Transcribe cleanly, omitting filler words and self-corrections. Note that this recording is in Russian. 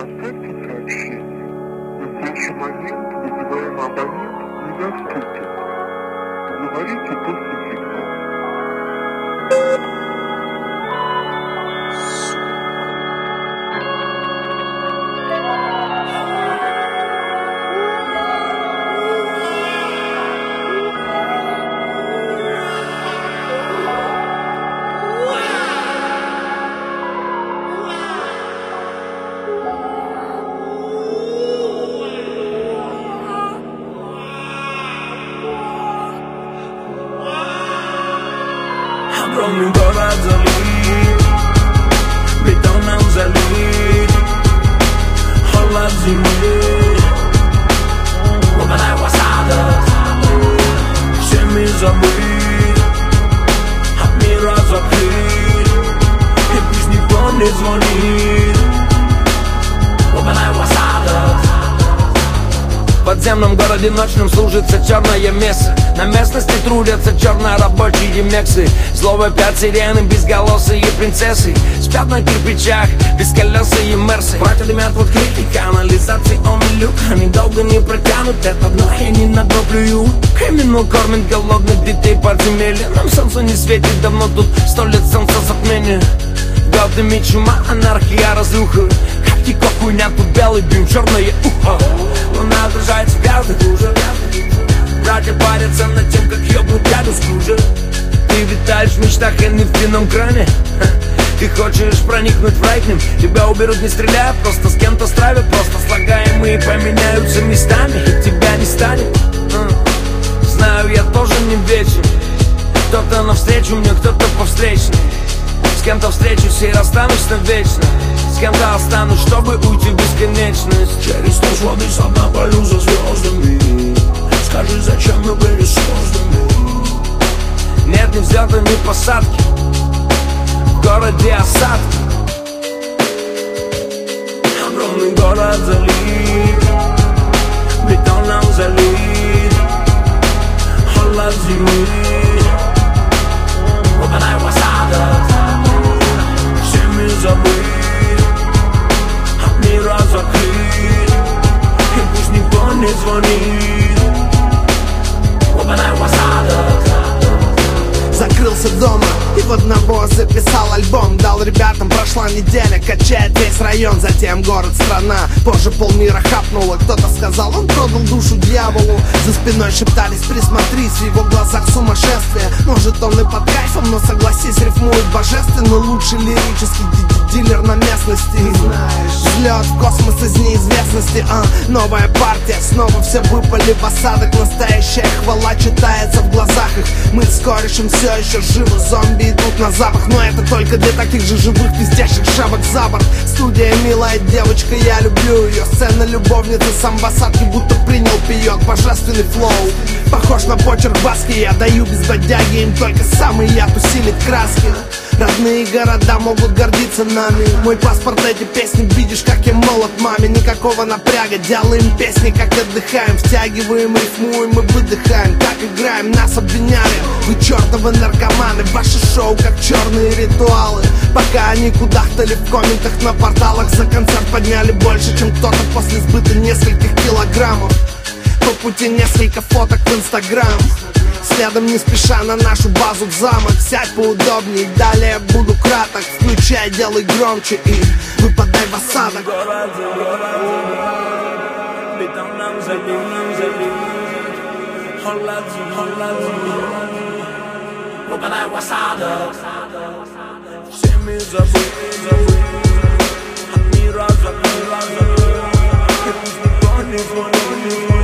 оставьте сообщение. В следующий момент вызываемый абонент недоступен. Говорите после сигнала. Огромный город залит бетоном залит, холод зимы, глубина в осадок, всеми забыт, от мира закрыт, и пусть никто не звонит, глубина в осадок. В подземном городе ночным служится черное место. На местности трудятся чернорабочие мексы. Зло вопят сирены, безголосые принцессы. Спят на кирпичах, бесколесые мерсы. Братья дымят в открытый канализационный люк. Они долго не протянут это дно, и они на дно плюют. Криминал кормит голодных детей подземелья. Нам солнце не светит давно, тут 100 лет солнца затмения. Голдами чума, анархия, разруха. Хатико, хуйня, тут белый дым, черное ухо. Луна отражается в грязных лужах. Братья парятся над тем, как ёбнуть дядю Скружа. Ты витаешь в мечтах и не в длинном кране. Ты хочешь проникнуть в рай к ним. Тебя уберут не стреляя, просто с кем-то стравят. Просто слагаемые поменяются местами, и тебя не станет. Знаю, я тоже не вечен. Кто-то навстречу мне, кто-то по встречной. С кем-то встречусь и расстанусь навечно. С кем-то останусь, чтобы уйти в бесконечность. Через ночь воды со дна полю за звездами. Скажи, зачем мы были созданы? Нет ни взлета, ни посадки. В городе осадки. Огромный город залит бетоном залит, холод зимы, глубина в осадок, всеми забыт, от мира закрыт, и пусть никто не звонит, глубина в осадок. Закрылся дома и в одного записал альбом. Дал ребятам, прошла неделя, качает весь район. Затем город, страна, позже полмира хапнуло. Кто-то сказал, он продал душу дьяволу. За спиной шептались, присмотрись, в его глазах сумасшествие. Может он и под кайфом, но согласись, рифмует божественно. Лучший лирический дилер на местности. Взлет в космос из неизвестности. Новая партия, снова все выпали в осадок. Настоящая хвала читается в глазах их. Мы с корешем все еще живы, зомби идут на запах. Но это только для таких же живых, пиздящих шавок за борт. Студия, милая девочка, я люблю ее. Сцена любовницы с амбассадки, будто принял пиёк. Божественный флоу, похож на почерк Баски. Я даю без бодяги, им только самый яд усилит краски. Родные города могут гордиться нами. Мой паспорт, эти песни, видишь, как я молод маме. Никакого напряга, делаем песни, как отдыхаем. Втягиваем, рифмуем и выдыхаем. Как играем, нас обвиняли. Вы чертовы наркоманы, ваше шоу как черные ритуалы. Пока они кудахтали в комментах на порталах, за концерт подняли больше, чем кто-то после сбыта нескольких килограммов. По пути несколько фоток в Инстаграм. Следом не спеша на нашу базу в замок. Сядь поудобней, далее буду краток. Включай, делай громче и выпадай в осадок. Бетоном залит, холод зимы, выпадай в осадок. Всеми забыт, от мира закрыт, и пусть никто не звонит.